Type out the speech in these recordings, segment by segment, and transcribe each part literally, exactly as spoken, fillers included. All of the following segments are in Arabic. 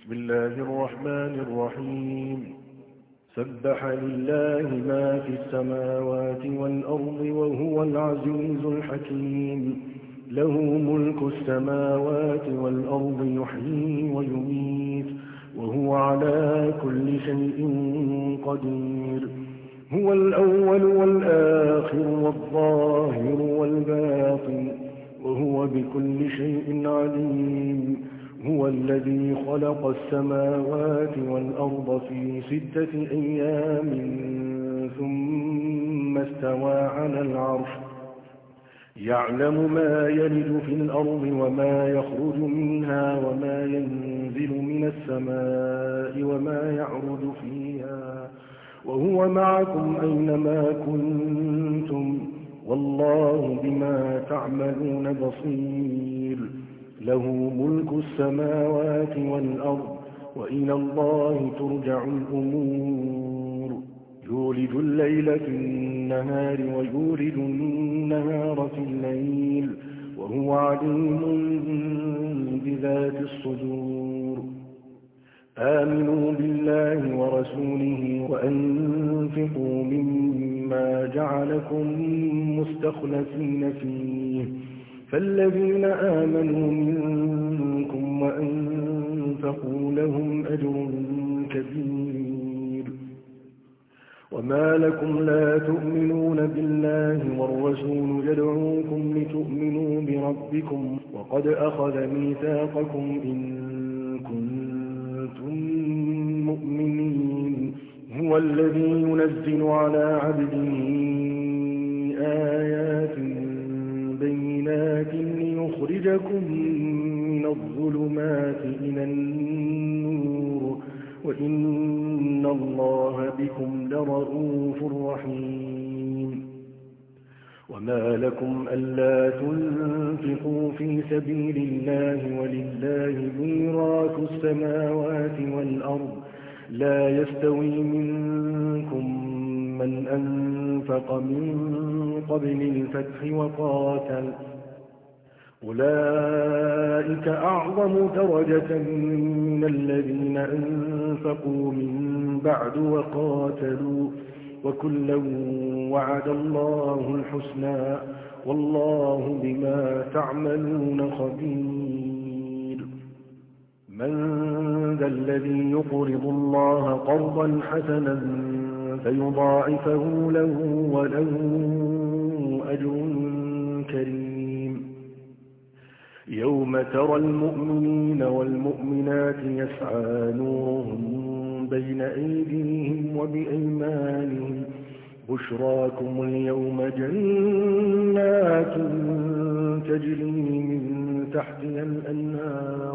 بسم الله الرحمن الرحيم سبح لله ما في السماوات والأرض وهو العزيز الحكيم له ملك السماوات والأرض يحيي ويميت وهو على كل شيء قدير هو الأول والآخر والظاهر والباطن وهو بكل شيء عليم هو الذي خلق السماوات والأرض في ستة أيام ثم استوى على العرش يعلم ما يلج في الأرض وما يخرج منها وما ينزل من السماء وما يعرج فيها وهو معكم أينما كنتم والله بما تعملون بصير له ملك السماوات والأرض وإلى الله ترجع الأمور يولج الليل في النهار ويولج النهار في الليل وهو عليم بذات الصدور آمنوا بالله ورسوله وأنفقوا مما جعلكم مستخلفين فيه فالذين آمنوا منكم وأنفقوا لهم أجر كبير وما لكم لا تؤمنون بالله والرسول يدعوكم لتؤمنوا بربكم وقد أخذ ميثاقكم إن كنتم مؤمنين هو الذي ينزل على عبده آيات بينات ليخرجكم من الظلمات إلى النور وإن الله بكم لرؤوف رحيم وما لكم ألا تنفقوا في سبيل الله ولله ميراث السماوات والأرض لا يستوي منكم من أنفق من قبل الفتح وقاتل أولئك أعظم درجة من الذين أنفقوا من بعد وقاتلوا وكلا وعد الله الحسنى والله بما تعملون خبير من ذا الذي يقرض الله قرضا حسنا فيضاعفه له وله أجر كريم يوم ترى المؤمنين والمؤمنات يسعى نورهم بين أيديهم وبأيمانهم بشراكم اليوم جنات تجري من تحتها الأنهار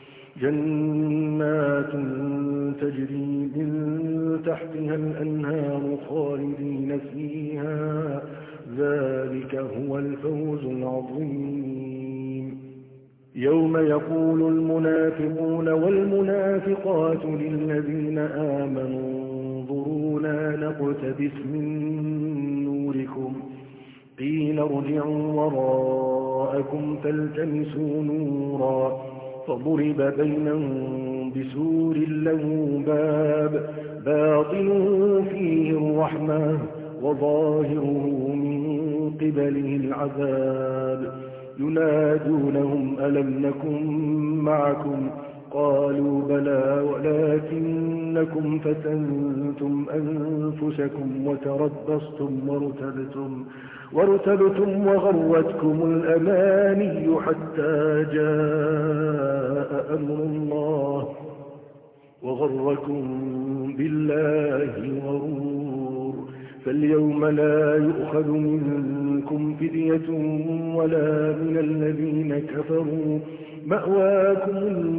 جنات تجري من تحتها الأنهار خالدين فيها ذلك هو الفوز العظيم يوم يقول المنافقون والمنافقات للذين آمنوا انظرونا نقتبس من نوركم قيل ارجعوا وراءكم فالتمسوا نورا فضرب بينهم بسور له باب باطنه فيه الرحمة وظاهره من قبله العذاب ينادونهم ألم نكن معكم قالوا بلى ولكنكم فتنتم أنفسكم وتربصتم وارتبتم وارتبتم وغرتكم الأماني حتى جاء أمر الله وغركم بالله الغرور فاليوم لا يؤخذ منكم فدية ولا من الذين كفروا مأواكم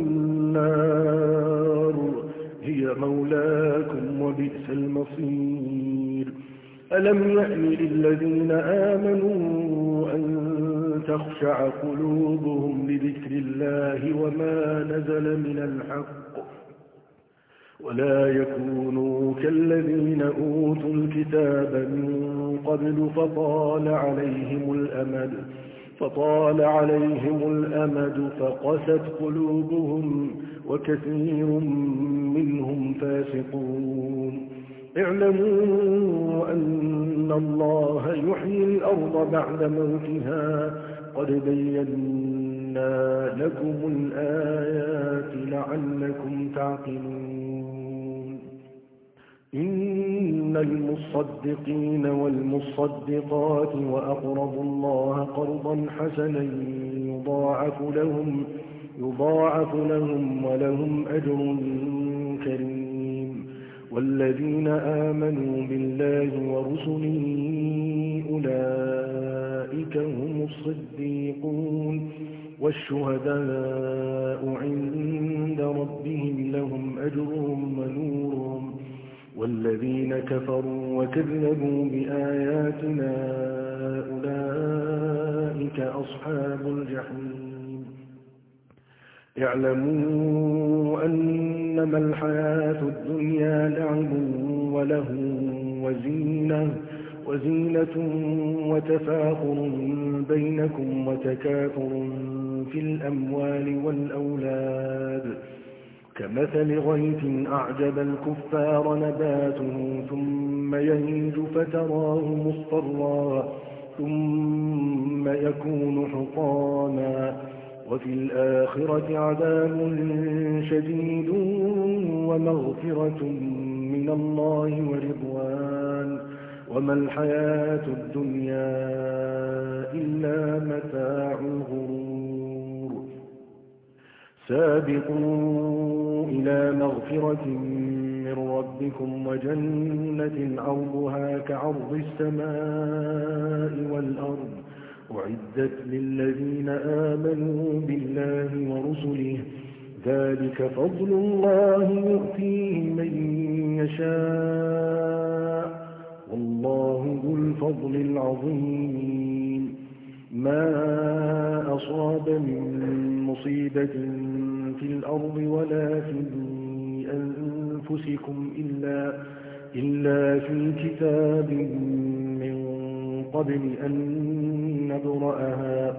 النار هي مولاكم وبئس المصير ألم يأن للذين آمنوا أن تخشع قلوبهم لذكر الله وما نزل من الحق ولا يكونوا كالذين أوتوا الكتاب من قبل فطال عليهم الأمد فطال عليهم الأمد فقست قلوبهم وكثير منهم فاسقون اعلموا أن الله يحيي الأرض بعد موتها قد بينا لكم الآيات لعلكم تعقلون إن المصدقين والمصدقات وأقرضوا الله قرضا حسنا يضاعف لهم يضاعف لهم ولهم أجر كريم والذين آمنوا بالله ورسله أولئك هم الصديقون والشهداء عند ربهم لهم أجرهم ونورهم والذين كفروا وكذبوا بآياتنا أولئك أصحاب الجحيم اعلموا أنما الحياة الدنيا لعب وله وزينة وزينة وتفاخر بينكم وتكاثر في الأموال والأولاد كمثل غيث أعجب الكفار نباته ثم يهيج فتراه مصفرا ثم يكون حطاما وفي الآخرة عذاب شديد ومغفرة من الله ورضوان وما الحياة الدنيا إلا متاع الغرور سابقوا إلى مغفرة من ربكم وجنة عرضها كعرض السماء والأرض أعدت للذين آمنوا بالله ورسله ذلك فضل الله يؤتيه من يشاء والله ذو الفضل العظيم ما أصاب من مصيبة في الأرض ولا في أنفسكم إلا, إلا في كتاب من قبل أن نبرأها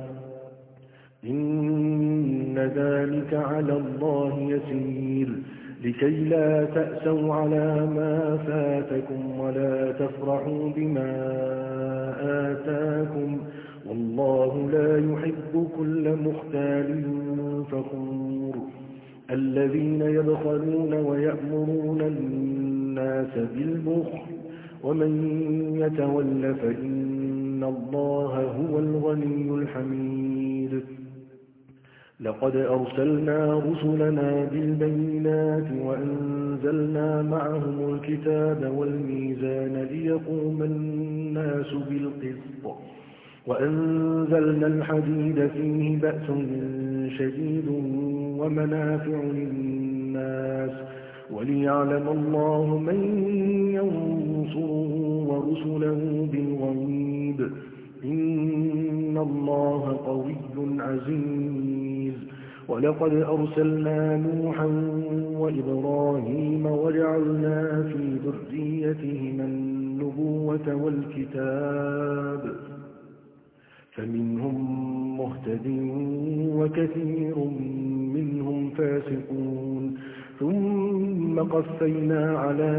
إن ذلك على الله يسير لكي لا تأسوا على ما فاتكم ولا تفرحوا بما آتاكم والله لا يحب كل مختال فخور الذين يبخلون ويأمرون الناس بالبخل ومن يتول فإن الله هو الغني الحميد لقد أرسلنا رسلنا بالبينات وأنزلنا معهم الكتاب والميزان ليقوم الناس بالقسط وأنزلنا الحديد فيه بأس شديد ومنافع للناس وليعلم الله من ينصره ورسله بالغيب إن الله قوي عزيز ولقد أرسلنا نوحا وإبراهيم وجعلنا في ذريتهما النبوة والكتاب فمنهم مهتد وكثير منهم فاسقون ثم قفينا على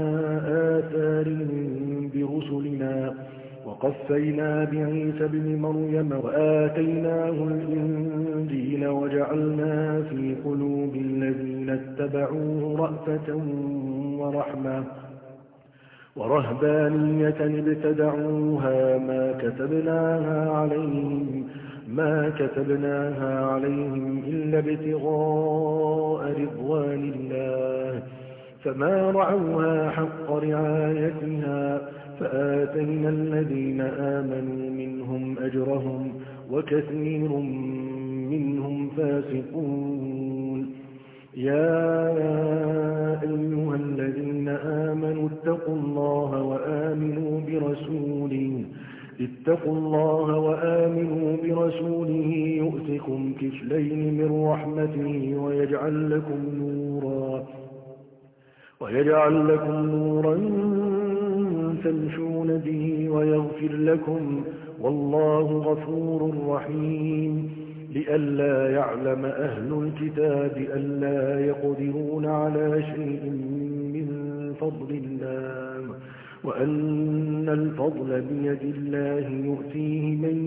آثارهم برسلنا وقفينا بعيسى ابن مريم وآتيناه الإنجيل وجعلنا في قلوب الذين اتبعوه رأفة ورحمة ورهبانية ابتدعوها ما كتبناها عليهم ما كتبناها عليهم إلا ابتغاء رضوان الله فما رعوها حق رعايتها فآتينا الذين آمنوا منهم أجرهم وكثير منهم فاسقون يا أيها الذين آمنوا اتقوا الله وآمنوا برسوله اتقوا الله وآمنوا برسوله يؤتكم كفلين من رحمته ويجعل لكم نورا ويجعل لكم نورا تمشون به ويغفر لكم والله غفور رحيم لئلا يعلم أهل الكتاب ألا يقدرون على شيء من فضل الله وأن الفضل بيد الله يؤتيه من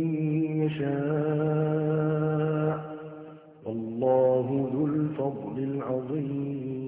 يشاء والله ذو الفضل العظيم